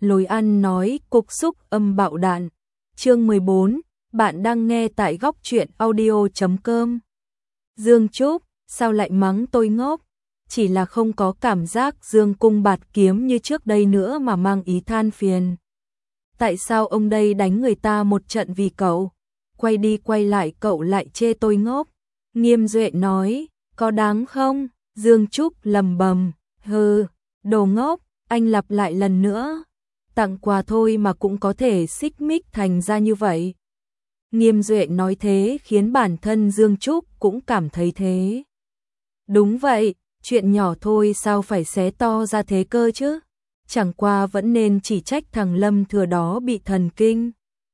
lối ăn nói cục xúc âm bạo đạn. Chương 14, bạn đang nghe tại góc truyện audio.com. Dương Trúc, sao lại mắng tôi ngốc? Chỉ là không có cảm giác dương cung bạt kiếm như trước đây nữa mà mang ý than phiền. Tại sao ông đây đánh người ta một trận vì cậu? Quay đi quay lại cậu lại chê tôi ngốc. Nghiêm Duệ nói, có đáng không? Dương Trúc lầm bầm, hừ, đồ ngốc, anh lặp lại lần nữa. Tặng quà thôi mà cũng có thể xích mích thành ra như vậy. Nghiêm Duệ nói thế khiến bản thân Dương Trúc cũng cảm thấy thế. Đúng vậy, chuyện nhỏ thôi sao phải xé to ra thế cơ chứ? Chẳng qua vẫn nên chỉ trách thằng Lâm Thừa đó bị thần kinh.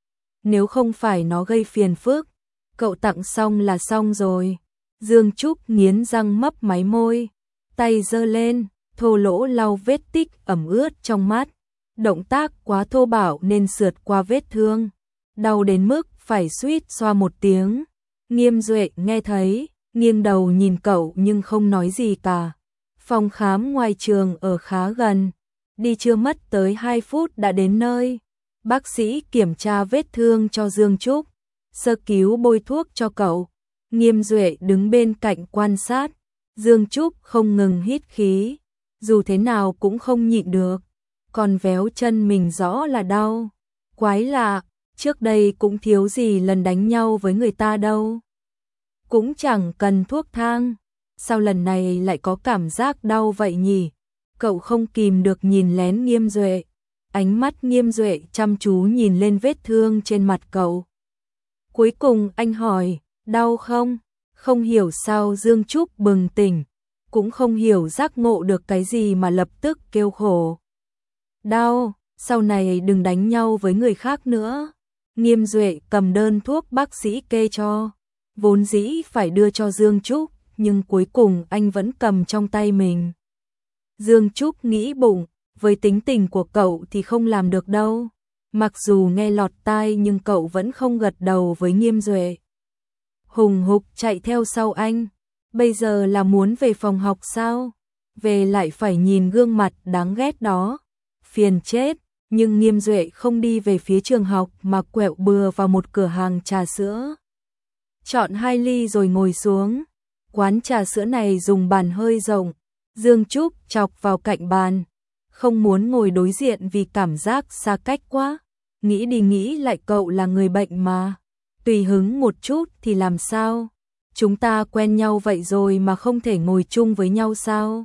Nếu không phải nó gây phiền phức, cậu tặng xong là xong rồi. Dương Trúc nghiến răng mấp máy môi, tay giơ lên, thô lỗ lau vết tích ẩm ướt trong mắt. Động tác quá thô bạo nên sượt qua vết thương, đau đến mức phải suýt xoa một tiếng. Nghiêm Duệ nghe thấy, nghiêng đầu nhìn cậu nhưng không nói gì cả. Phòng khám ngoài trường ở khá gần, đi chưa mất tới 2 phút đã đến nơi. Bác sĩ kiểm tra vết thương cho Dương Trúc, sơ cứu bôi thuốc cho cậu. Nghiêm Duệ đứng bên cạnh quan sát. Dương Trúc không ngừng hít khí, dù thế nào cũng không nhịn được, còn véo chân mình rõ là đau. Quái lạ, trước đây cũng thiếu gì lần đánh nhau với người ta đâu. Cũng chẳng cần thuốc thang, sao lần này lại có cảm giác đau vậy nhỉ? Cậu không kìm được nhìn lén Nghiêm Duệ. Ánh mắt Nghiêm Duệ chăm chú nhìn lên vết thương trên mặt cậu. Cuối cùng anh hỏi, đau không? Không hiểu sao Dương Trúc bừng tỉnh, cũng không hiểu giác ngộ được cái gì mà lập tức kêu khổ. Đau, sau này đừng đánh nhau với người khác nữa. Nghiêm Duệ cầm đơn thuốc bác sĩ kê cho, vốn dĩ phải đưa cho Dương Trúc, nhưng cuối cùng anh vẫn cầm trong tay mình. Dương Trúc nghĩ bụng, với tính tình của cậu thì không làm được đâu. Mặc dù nghe lọt tai nhưng cậu vẫn không gật đầu với Nghiêm Duệ. Hùng hục chạy theo sau anh. Bây giờ là muốn về phòng học sao? Về lại phải nhìn gương mặt đáng ghét đó. Phiền chết. Nhưng Nghiêm Duệ không đi về phía trường học mà quẹo bừa vào một cửa hàng trà sữa. Chọn 2 ly rồi ngồi xuống. Quán trà sữa này dùng bàn hơi rộng. Dương Trúc chọc vào cạnh bàn. Không muốn ngồi đối diện vì cảm giác xa cách quá. Nghĩ đi nghĩ lại cậu là người bệnh mà. Tùy hứng một chút thì làm sao? Chúng ta quen nhau vậy rồi mà không thể ngồi chung với nhau sao?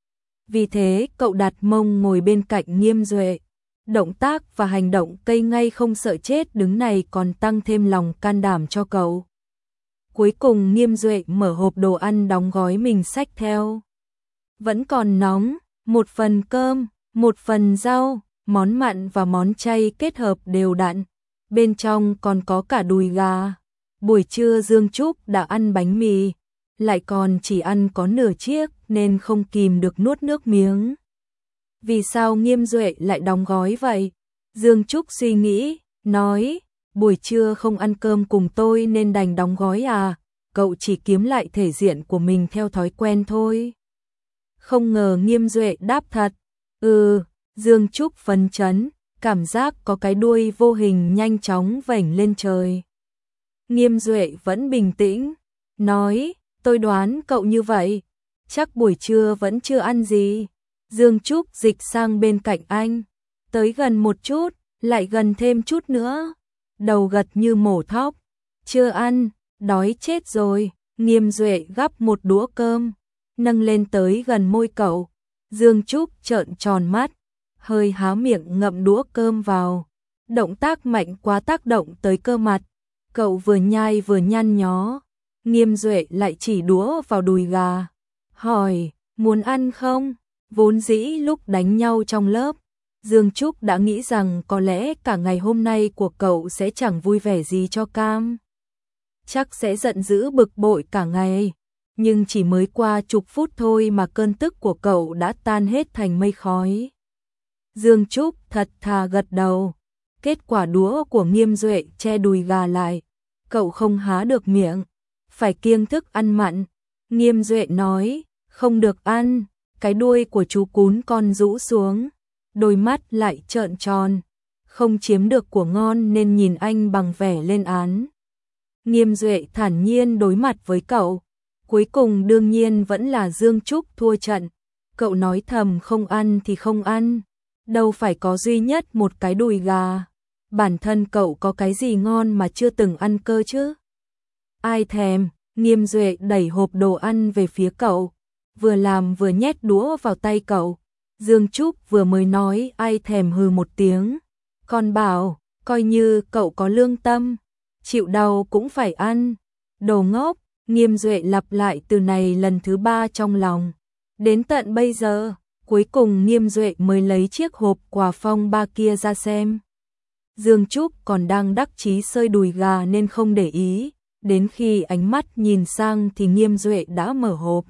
Vì thế cậu đặt mông ngồi bên cạnh Nghiêm Duệ. Động tác và hành động cây ngay không sợ chết đứng này còn tăng thêm lòng can đảm cho cậu. Cuối cùng Nghiêm Duệ mở hộp đồ ăn đóng gói mình xách theo. Vẫn còn nóng, 1 phần cơm, 1 phần rau, món mặn và món chay kết hợp đều đặn. Bên trong còn có cả đùi gà. Buổi trưa Dương Trúc đã ăn bánh mì, lại còn chỉ ăn có nửa chiếc nên không kìm được nuốt nước miếng. Vì sao Nghiêm Duệ lại đóng gói vậy? Dương Trúc suy nghĩ, nói, buổi trưa không ăn cơm cùng tôi nên đành đóng gói à, cậu chỉ kiếm lại thể diện của mình theo thói quen thôi. Không ngờ Nghiêm Duệ đáp thật, Dương Trúc phấn chấn, cảm giác có cái đuôi vô hình nhanh chóng vểnh lên trời. Nghiêm Duệ vẫn bình tĩnh, nói, tôi đoán cậu như vậy, chắc buổi trưa vẫn chưa ăn gì. Dương Trúc dịch sang bên cạnh anh, tới gần một chút, lại gần thêm chút nữa, đầu gật như mổ thóc, chưa ăn, đói chết rồi. Nghiêm Duệ gắp một đũa cơm, nâng lên tới gần môi cậu. Dương Trúc trợn tròn mắt, hơi há miệng ngậm đũa cơm vào. Động tác mạnh quá tác động tới cơ mặt, cậu vừa nhai vừa nhăn nhó. Nghiêm Duệ lại chỉ đũa vào đùi gà, hỏi, muốn ăn không? Vốn dĩ lúc đánh nhau trong lớp, Dương Trúc đã nghĩ rằng có lẽ cả ngày hôm nay của cậu sẽ chẳng vui vẻ gì cho cam. Chắc sẽ giận dữ bực bội cả ngày, nhưng chỉ mới qua chục phút thôi mà cơn tức của cậu đã tan hết thành mây khói. Dương Trúc thật thà gật đầu. Kết quả đũa của Nghiêm Duệ che đùi gà lại, cậu không há được miệng, phải kiêng thức ăn mặn. Nghiêm Duệ nói, không được ăn, cái đuôi của chú cún con rũ xuống. đôi mắt lại trợn tròn, không chiếm được của ngon nên nhìn anh bằng vẻ lên án. Nghiêm Duệ thản nhiên đối mặt với cậu, cuối cùng đương nhiên vẫn là Dương Trúc thua trận. Cậu nói thầm không ăn thì không ăn, đâu phải có duy nhất một cái đùi gà. Bản thân cậu có cái gì ngon mà chưa từng ăn cơ chứ? Ai thèm. Nghiêm Duệ đẩy hộp đồ ăn về phía cậu, vừa làm vừa nhét đũa vào tay cậu. Dương Trúc vừa mới nói ai thèm hừ một tiếng, còn bảo, coi như cậu có lương tâm, chịu đau cũng phải ăn. Đồ ngốc. Nghiêm Duệ lặp lại từ này lần thứ 3 trong lòng. Đến tận bây giờ, cuối cùng Nghiêm Duệ mới lấy chiếc hộp quà phong ba kia ra xem. Dương Trúc còn đang đắc chí sơi đùi gà nên không để ý, đến khi ánh mắt nhìn sang thì Nghiêm Duệ đã mở hộp.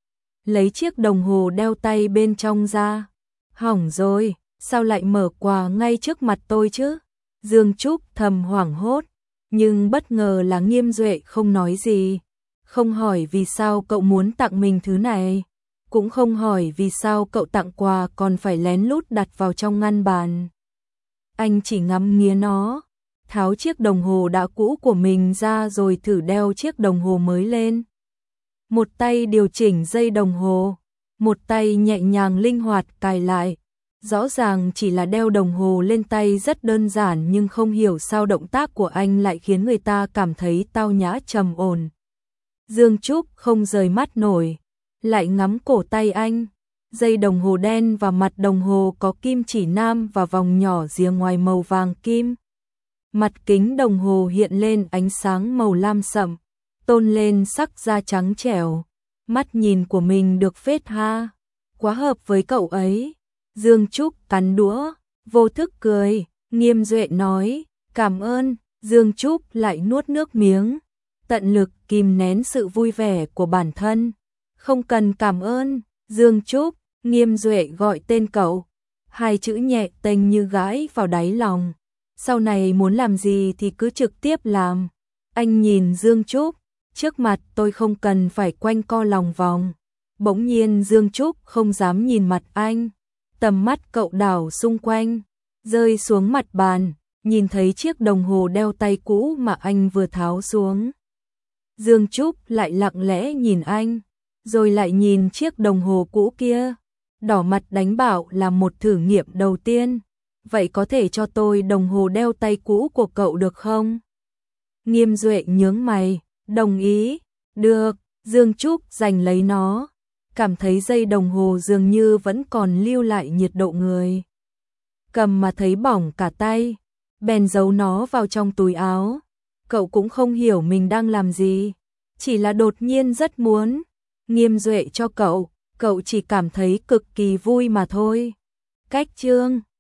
Lấy chiếc đồng hồ đeo tay bên trong ra. Hỏng rồi, sao lại mở quà ngay trước mặt tôi chứ? Dương Trúc thầm hoảng hốt, nhưng bất ngờ là Nghiêm Duệ không nói gì. Không hỏi vì sao cậu muốn tặng mình thứ này, cũng không hỏi vì sao cậu tặng quà còn phải lén lút đặt vào trong ngăn bàn. Anh chỉ ngắm nghía nó, tháo chiếc đồng hồ đã cũ của mình ra rồi thử đeo chiếc đồng hồ mới lên. Một tay điều chỉnh dây đồng hồ, một tay nhẹ nhàng linh hoạt cài lại. Rõ ràng chỉ là đeo đồng hồ lên tay rất đơn giản nhưng không hiểu sao động tác của anh lại khiến người ta cảm thấy tao nhã trầm ổn. Dương Trúc không rời mắt nổi, lại ngắm cổ tay anh. Dây đồng hồ đen và mặt đồng hồ có kim chỉ nam và vòng nhỏ rìa ngoài màu vàng kim. Mặt kính đồng hồ hiện lên ánh sáng màu lam sậm, tôn lên sắc da trắng trẻo. Mắt nhìn của mình được phết ha, quá hợp với cậu ấy. Dương Trúc cắn đũa, vô thức cười. Nghiêm Duệ nói, cảm ơn. Dương Trúc lại nuốt nước miếng, tận lực kìm nén sự vui vẻ của bản thân. Không cần cảm ơn, Dương Trúc. Nghiêm Duệ gọi tên cậu, hai chữ nhẹ tênh như gãi vào đáy lòng. Sau này muốn làm gì thì cứ trực tiếp làm. Anh nhìn Dương Trúc, trước mặt tôi không cần phải quanh co lòng vòng. Bỗng nhiên Dương Trúc không dám nhìn mặt anh. Tầm mắt cậu đảo xung quanh, rơi xuống mặt bàn, nhìn thấy chiếc đồng hồ đeo tay cũ mà anh vừa tháo xuống. Dương Trúc lại lặng lẽ nhìn anh, rồi lại nhìn chiếc đồng hồ cũ kia. Đỏ mặt đánh bảo là một thử nghiệm đầu tiên. Vậy có thể cho tôi đồng hồ đeo tay cũ của cậu được không? Nghiêm Duệ nhướng mày, đồng ý. Được. Dương Trúc giành lấy nó, cảm thấy dây đồng hồ dường như vẫn còn lưu lại nhiệt độ người. Cầm mà thấy bỏng cả tay, bèn giấu nó vào trong túi áo. Cậu cũng không hiểu mình đang làm gì, chỉ là đột nhiên rất muốn. Nghiêm Duệ cho cậu chỉ cảm thấy cực kỳ vui mà thôi. Cách chương